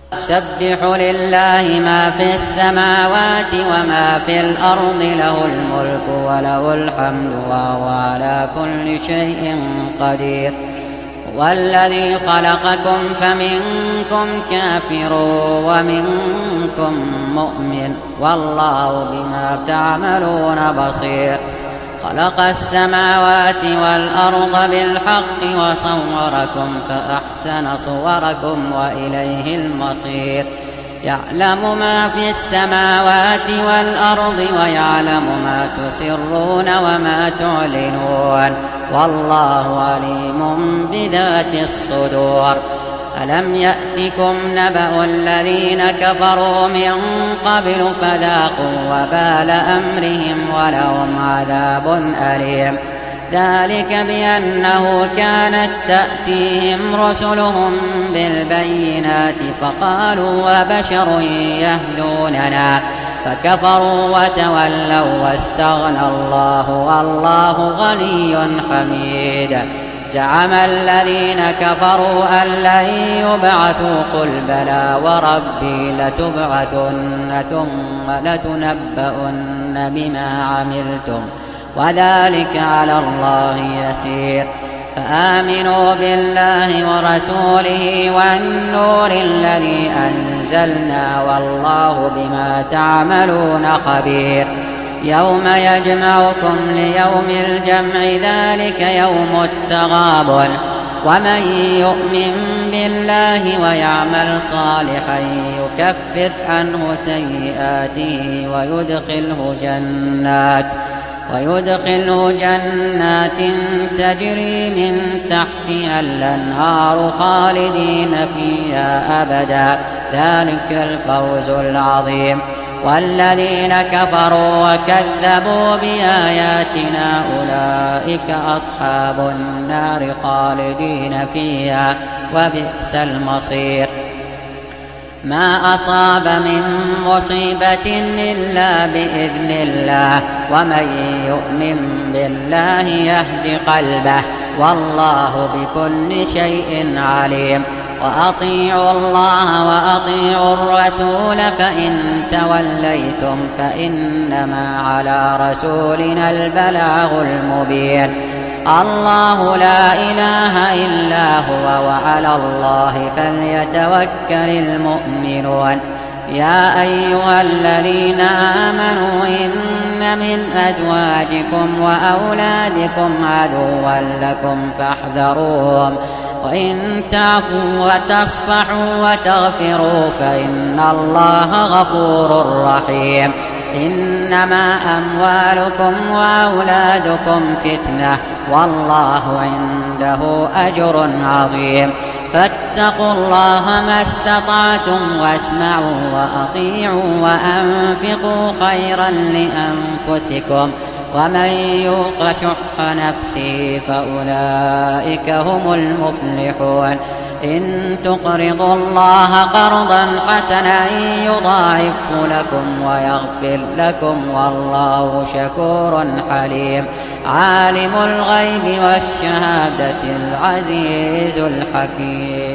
يسبح لله ما في السماوات وما في الأرض، له الملك وله الحمد وهو على كل شيء قدير. والذي خلقكم فمنكم كافر ومنكم مؤمن، والله بما تعملون بصير. خلق السماوات والأرض بالحق وصوركم فأحسن صوركم وإليه المصير. يعلم ما في السماوات والأرض ويعلم ما تسرون وما تعلنون، والله عليم بذات الصدور. ألم يأتكم نبأ الذين كفروا من قبل فذاقوا وبال أمرهم ولهم عذاب أليم. ذلك بأنه كانت تأتيهم رسلهم بالبينات فقالوا وبشر يهدوننا، فكفروا وتولوا واستغنى الله والله غني حميد. زعم الذين كفروا أن لن يبعثوا، قل بلى وربي لتبعثن ثم لتنبؤن بما عملتم وذلك على الله يسير. فآمنوا بالله ورسوله والنور الذي أنزلنا، والله بما تعملون خبير. يوم يجمعكم ليوم الجمع، ذلك يوم التغابن. ومن يؤمن بالله ويعمل صالحا يكفر عنه سيئاته ويدخله جنات تجري من تحتها الأنهار خالدين فيها أبدا، ذلك الفوز العظيم. والذين كفروا وكذبوا بآياتنا أولئك أصحاب النار خالدين فيها وبئس المصير. ما أصاب من مصيبة إلا بإذن الله، ومن يؤمن بالله يهد قلبه، والله بكل شيء عليم. وأطيعوا الله وأطيعوا الرسول، فإن توليتم فإنما على رسولنا البلاغ المبين. الله لا إله إلا هو وعلى الله فليتوكل المؤمنون. يا أيها الذين آمنوا إن من أزواجكم وأولادكم عدوا لكم فاحذروهم، وإن تعفوا وتصفحوا وتغفروا فإن الله غفور رحيم. إنما أموالكم وأولادكم فتنة، والله عنده أجر عظيم. فاتقوا الله ما استطعتم، واسمعوا وأطيعوا وأنفقوا خيرا لأنفسكم، ومن يوق شح نفسه فأولئك هم المفلحون. إن تقرضوا الله قرضا حسنا يضاعفه لكم ويغفر لكم، والله شكور حليم. عالم الغيب والشهادة العزيز الحكيم.